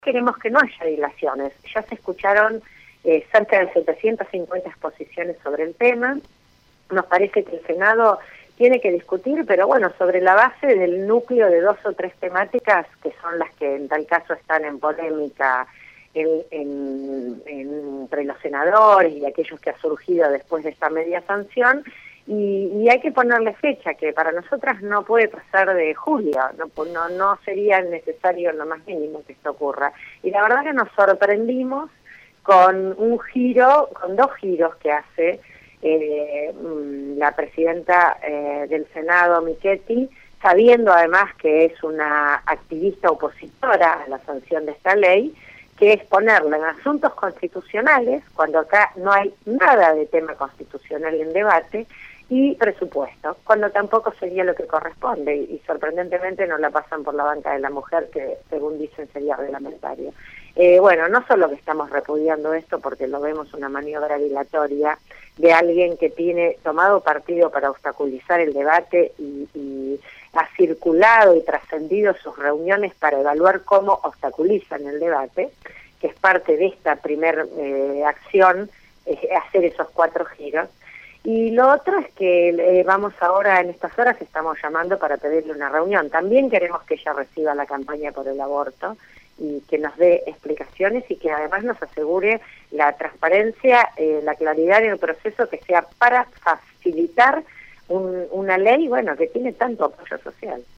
Queremos que no haya dilaciones. Ya se escucharon cerca de 750 exposiciones sobre el tema. Nos parece que el Senado tiene que discutir, pero bueno, sobre la base del núcleo de 2 o 3 temáticas que son las que en tal caso están en polémica entre los senadores y aquellos que ha surgido después de esta media sanción, y hay que ponerle fecha, que para nosotras no puede pasar de julio, no sería necesario en lo más mínimo que esto ocurra. Y la verdad que nos sorprendimos con un giro, con 2 giros que hace la presidenta del Senado, Michetti, sabiendo además que es una activista opositora a la sanción de esta ley, que es ponerla en asuntos constitucionales, cuando acá no hay nada de tema constitucional en debate, y presupuesto, cuando tampoco sería lo que corresponde, y sorprendentemente no la pasan por la banca de la mujer, que según dicen sería reglamentario. Bueno, no solo que estamos repudiando esto porque lo vemos una maniobra dilatoria de alguien que tiene tomado partido para obstaculizar el debate y ha circulado y trascendido sus reuniones para evaluar cómo obstaculizan el debate, que es parte de esta primer acción, hacer esos 4 giros. Y lo otro es que vamos ahora, en estas horas estamos llamando para pedirle una reunión. También queremos que ella reciba la campaña por el aborto y que nos dé explicaciones y que además nos asegure la transparencia, la claridad en el proceso, que sea para facilitar una ley, bueno, que tiene tanto apoyo social.